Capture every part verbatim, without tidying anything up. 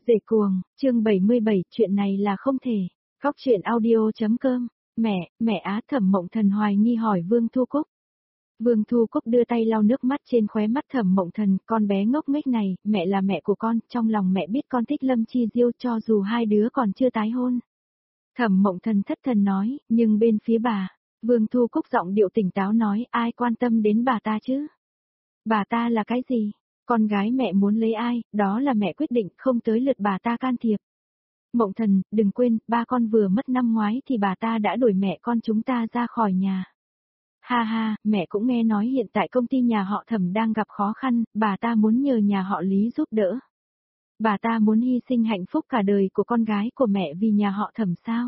Dễ cuồng, chương bảy mươi bảy, chuyện này là không thể. Góc truyện audio.com, mẹ, mẹ Á. Thẩm Mộng Thần hoài nghi hỏi Vương Thu Cúc. Vương Thu Cúc đưa tay lau nước mắt trên khóe mắt Thẩm Mộng Thần, con bé ngốc nghếch này, mẹ là mẹ của con, trong lòng mẹ biết con thích Lâm Chi Diêu cho dù hai đứa còn chưa tái hôn. Thẩm Mộng Thần thất thần nói, nhưng bên phía bà, Vương Thu Cúc giọng điệu tỉnh táo nói, ai quan tâm đến bà ta chứ? Bà ta là cái gì? Con gái mẹ muốn lấy ai, đó là mẹ quyết định, không tới lượt bà ta can thiệp. Mộng Thần, đừng quên, ba con vừa mất năm ngoái thì bà ta đã đuổi mẹ con chúng ta ra khỏi nhà. Ha ha, mẹ cũng nghe nói hiện tại công ty nhà họ Thẩm đang gặp khó khăn, bà ta muốn nhờ nhà họ Lý giúp đỡ. Bà ta muốn hy sinh hạnh phúc cả đời của con gái của mẹ vì nhà họ Thẩm sao?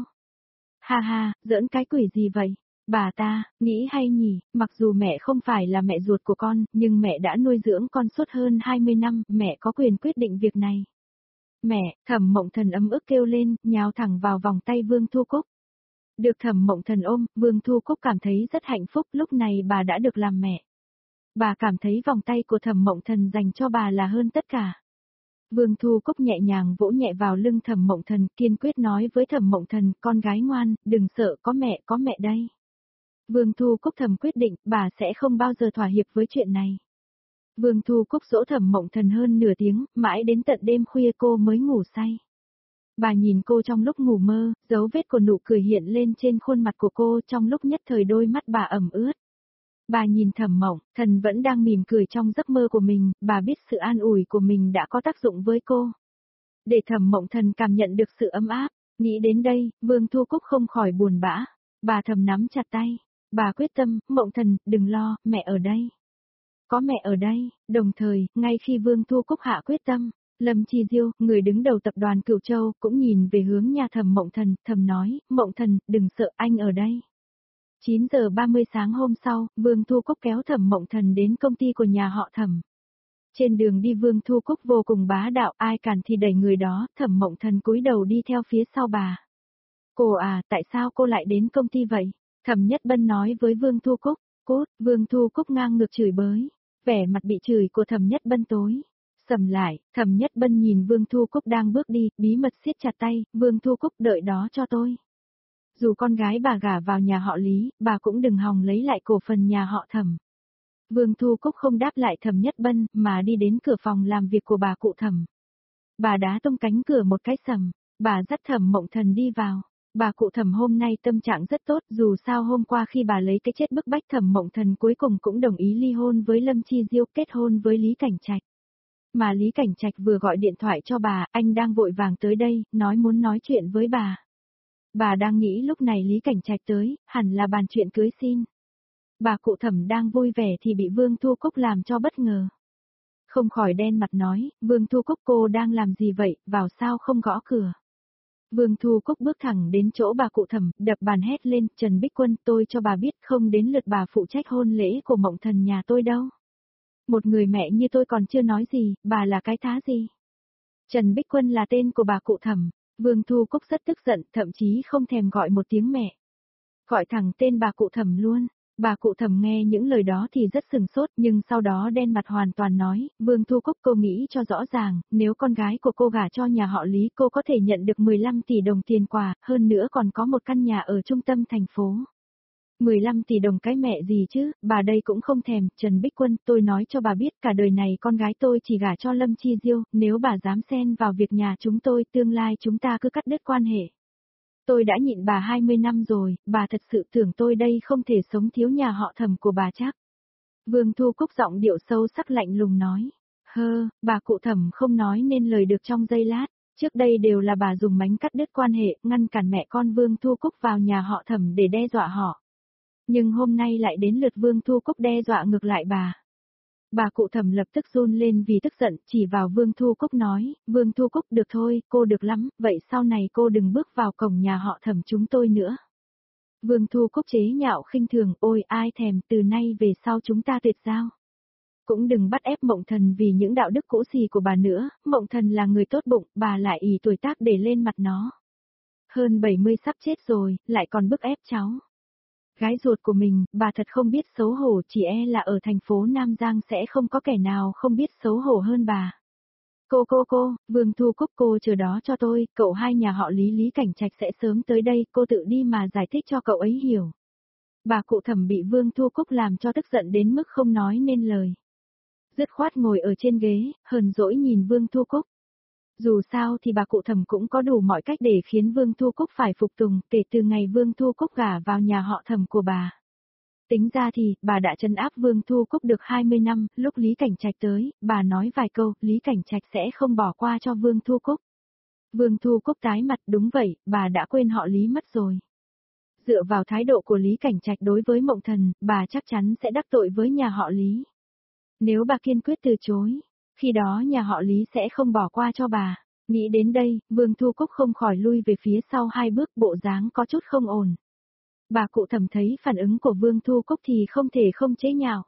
Ha ha, giỡn cái quỷ gì vậy? Bà ta, nghĩ hay nhỉ, mặc dù mẹ không phải là mẹ ruột của con, nhưng mẹ đã nuôi dưỡng con suốt hơn hai mươi năm, mẹ có quyền quyết định việc này. Mẹ, Thẩm Mộng Thần ấm ức kêu lên, nhào thẳng vào vòng tay Vương Thu Cúc. Được Thẩm Mộng Thần ôm, Vương Thu Cúc cảm thấy rất hạnh phúc, lúc này bà đã được làm mẹ. Bà cảm thấy vòng tay của Thẩm Mộng Thần dành cho bà là hơn tất cả. Vương Thu Cúc nhẹ nhàng vỗ nhẹ vào lưng Thẩm Mộng Thần, kiên quyết nói với Thẩm Mộng Thần, con gái ngoan, đừng sợ, có mẹ, có mẹ đây. Vương Thu Cúc thầm quyết định, bà sẽ không bao giờ thỏa hiệp với chuyện này. Vương Thu Cúc dỗ Thẩm Mộng Thần hơn nửa tiếng, mãi đến tận đêm khuya cô mới ngủ say. Bà nhìn cô trong lúc ngủ mơ, dấu vết của nụ cười hiện lên trên khuôn mặt của cô, trong lúc nhất thời đôi mắt bà ẩm ướt. Bà nhìn Thẩm Mộng Thần vẫn đang mỉm cười trong giấc mơ của mình, bà biết sự an ủi của mình đã có tác dụng với cô. Để Thẩm Mộng Thần cảm nhận được sự ấm áp, nghĩ đến đây, Vương Thu Cúc không khỏi buồn bã. Bà thầm nắm chặt tay. Bà quyết tâm, Mộng Thần, đừng lo, mẹ ở đây. Có mẹ ở đây, đồng thời, ngay khi Vương Thu Cúc hạ quyết tâm, Lâm Chi Diêu, người đứng đầu tập đoàn Cửu Châu, cũng nhìn về hướng nhà Thẩm Mộng Thần, thầm nói, Mộng Thần, đừng sợ, anh ở đây. chín giờ ba mươi sáng hôm sau, Vương Thu Cúc kéo Thẩm Mộng Thần đến công ty của nhà họ Thẩm. Trên đường đi Vương Thu Cúc vô cùng bá đạo, ai cản thì đẩy người đó, Thẩm Mộng Thần cúi đầu đi theo phía sau bà. Cô à, tại sao cô lại đến công ty vậy? Thẩm Nhất Bân nói với Vương Thu Cúc. Cút, Vương Thu Cúc ngang ngược chửi bới. Vẻ mặt bị chửi của Thẩm Nhất Bân tối sầm lại, Thẩm Nhất Bân nhìn Vương Thu Cúc đang bước đi, bí mật siết chặt tay, Vương Thu Cúc đợi đó cho tôi. Dù con gái bà gả vào nhà họ Lý, bà cũng đừng hòng lấy lại cổ phần nhà họ Thẩm. Vương Thu Cúc không đáp lại Thẩm Nhất Bân, mà đi đến cửa phòng làm việc của bà cụ Thẩm. Bà đá tung cánh cửa một cái sầm, bà dắt Thẩm Mộng Thần đi vào. Bà cụ Thẩm hôm nay tâm trạng rất tốt, dù sao hôm qua khi bà lấy cái chết bức bách Thẩm Mộng Thần cuối cùng cũng đồng ý ly hôn với Lâm Chi Diêu, kết hôn với Lý Cảnh Trạch. Mà Lý Cảnh Trạch vừa gọi điện thoại cho bà, anh đang vội vàng tới đây, nói muốn nói chuyện với bà. Bà đang nghĩ lúc này Lý Cảnh Trạch tới, hẳn là bàn chuyện cưới xin. Bà cụ Thẩm đang vui vẻ thì bị Vương Thu Cúc làm cho bất ngờ. Không khỏi đen mặt nói, Vương Thu Cúc cô đang làm gì vậy, vào sao không gõ cửa. Vương Thu Cúc bước thẳng đến chỗ bà cụ Thẩm, đập bàn hét lên, Trần Bích Quân, tôi cho bà biết không đến lượt bà phụ trách hôn lễ của Mộng Thần nhà tôi đâu. Một người mẹ như tôi còn chưa nói gì, bà là cái thá gì. Trần Bích Quân là tên của bà cụ Thẩm, Vương Thu Cúc rất tức giận, thậm chí không thèm gọi một tiếng mẹ. Gọi thẳng tên bà cụ Thẩm luôn. Bà cụ Thẩm nghe những lời đó thì rất sừng sốt, nhưng sau đó đen mặt hoàn toàn nói, Vương Thu Cúc cô nghĩ cho rõ ràng, nếu con gái của cô gả cho nhà họ Lý cô có thể nhận được mười lăm tỷ đồng tiền quà, hơn nữa còn có một căn nhà ở trung tâm thành phố. mười lăm tỷ đồng cái mẹ gì chứ, bà đây cũng không thèm, Trần Bích Quân, tôi nói cho bà biết cả đời này con gái tôi chỉ gả cho Lâm Chi Diêu, nếu bà dám xen vào việc nhà chúng tôi, tương lai chúng ta cứ cắt đứt quan hệ. Tôi đã nhịn bà hai mươi năm rồi, bà thật sự tưởng tôi đây không thể sống thiếu nhà họ Thẩm của bà chắc. Vương Thu Cúc giọng điệu sâu sắc lạnh lùng nói. Hơ, bà cụ Thẩm không nói nên lời được trong giây lát, trước đây đều là bà dùng mánh cắt đứt quan hệ, ngăn cản mẹ con Vương Thu Cúc vào nhà họ Thẩm để đe dọa họ. Nhưng hôm nay lại đến lượt Vương Thu Cúc đe dọa ngược lại bà. Bà cụ Thẩm lập tức run lên vì tức giận, chỉ vào Vương Thu Cúc nói, Vương Thu Cúc được thôi, cô được lắm, vậy sau này cô đừng bước vào cổng nhà họ Thẩm chúng tôi nữa. Vương Thu Cúc chế nhạo khinh thường, ôi ai thèm, từ nay về sau chúng ta tuyệt giao. Cũng đừng bắt ép Mộng Thần vì những đạo đức cũ xì của bà nữa, Mộng Thần là người tốt bụng, bà lại ỷ tuổi tác để lên mặt nó. Hơn bảy mươi sắp chết rồi, lại còn bức ép cháu. Gái ruột của mình, bà thật không biết xấu hổ, chỉ e là ở thành phố Nam Giang sẽ không có kẻ nào không biết xấu hổ hơn bà. Cô cô cô, Vương Thu Cúc cô chờ đó cho tôi, cậu hai nhà họ Lý Lý Cảnh Trạch sẽ sớm tới đây, cô tự đi mà giải thích cho cậu ấy hiểu. Bà cụ Thẩm bị Vương Thu Cúc làm cho tức giận đến mức không nói nên lời. Dứt khoát ngồi ở trên ghế, hờn dỗi nhìn Vương Thu Cúc. Dù sao thì bà cụ Thẩm cũng có đủ mọi cách để khiến Vương Thu Cúc phải phục tùng, kể từ ngày Vương Thu Cúc gả vào nhà họ Thẩm của bà. Tính ra thì, bà đã trấn áp Vương Thu Cúc được hai mươi năm, lúc Lý Cảnh Trạch tới, bà nói vài câu, Lý Cảnh Trạch sẽ không bỏ qua cho Vương Thu Cúc. Vương Thu Cúc tái mặt, đúng vậy, bà đã quên họ Lý mất rồi. Dựa vào thái độ của Lý Cảnh Trạch đối với Mộng Thần, bà chắc chắn sẽ đắc tội với nhà họ Lý. Nếu bà kiên quyết từ chối, khi đó nhà họ Lý sẽ không bỏ qua cho bà. Nghĩ đến đây, Vương Thu Cúc không khỏi lui về phía sau hai bước, bộ dáng có chút không ổn. Bà cụ Thẩm thấy phản ứng của Vương Thu Cúc thì không thể không chế nhạo.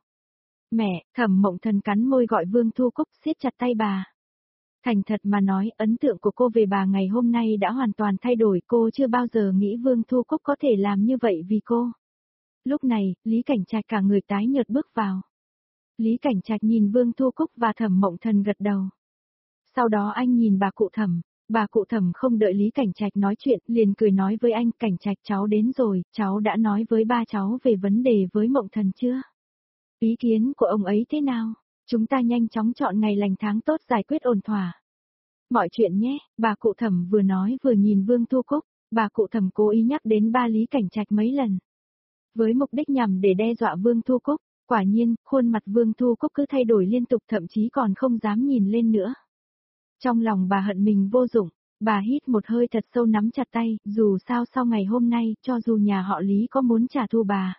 Mẹ, Thẩm Mộng Thần cắn môi gọi Vương Thu Cúc siết chặt tay bà. Thành thật mà nói, ấn tượng của cô về bà ngày hôm nay đã hoàn toàn thay đổi, cô chưa bao giờ nghĩ Vương Thu Cúc có thể làm như vậy vì cô. Lúc này, Lý Cảnh Trạch cả người tái nhợt bước vào. Lý Cảnh Trạch nhìn Vương Thu Cúc và Thẩm Mộng Thần gật đầu. Sau đó anh nhìn bà cụ Thẩm, bà cụ Thẩm không đợi Lý Cảnh Trạch nói chuyện, liền cười nói với anh, Cảnh Trạch cháu đến rồi, cháu đã nói với ba cháu về vấn đề với Mộng Thần chưa? Ý kiến của ông ấy thế nào? Chúng ta nhanh chóng chọn ngày lành tháng tốt giải quyết ổn thỏa. Mọi chuyện nhé, bà cụ Thẩm vừa nói vừa nhìn Vương Thu Cúc, bà cụ Thẩm cố ý nhắc đến ba Lý Cảnh Trạch mấy lần. Với mục đích nhằm để đe dọa Vương Thu Cúc, quả nhiên, khuôn mặt Vương Thu Cúc cứ thay đổi liên tục thậm chí còn không dám nhìn lên nữa. Trong lòng bà hận mình vô dụng, bà hít một hơi thật sâu nắm chặt tay, dù sao sau ngày hôm nay, cho dù nhà họ Lý có muốn trả thù bà.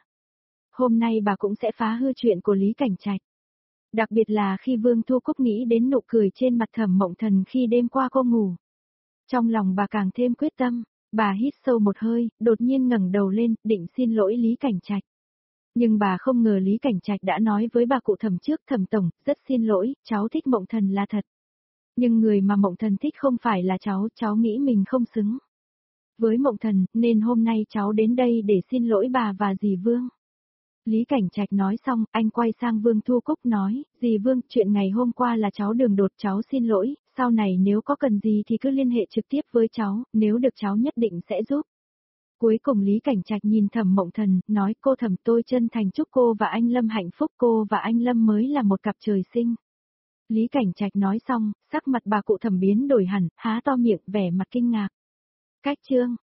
Hôm nay bà cũng sẽ phá hư chuyện của Lý Cảnh Trạch. Đặc biệt là khi Vương Thu Cúc nghĩ đến nụ cười trên mặt Thẩm Mộng Thần khi đêm qua cô ngủ. Trong lòng bà càng thêm quyết tâm, bà hít sâu một hơi, đột nhiên ngẩng đầu lên, định xin lỗi Lý Cảnh Trạch. Nhưng bà không ngờ Lý Cảnh Trạch đã nói với bà cụ Thẩm trước, Thẩm tổng, rất xin lỗi, cháu thích Mộng Thần là thật. Nhưng người mà Mộng Thần thích không phải là cháu, cháu nghĩ mình không xứng với Mộng Thần, nên hôm nay cháu đến đây để xin lỗi bà và dì Vương. Lý Cảnh Trạch nói xong, anh quay sang Vương Thu Cúc nói, dì Vương, chuyện ngày hôm qua là cháu đường đột, cháu xin lỗi, sau này nếu có cần gì thì cứ liên hệ trực tiếp với cháu, nếu được cháu nhất định sẽ giúp. Cuối cùng Lý Cảnh Trạch nhìn Thẩm Mộng Thần, nói cô Thẩm tôi chân thành chúc cô và anh Lâm hạnh phúc, cô và anh Lâm mới là một cặp trời sinh. Lý Cảnh Trạch nói xong, sắc mặt bà cụ Thẩm biến đổi hẳn, há to miệng, vẻ mặt kinh ngạc. Cách chương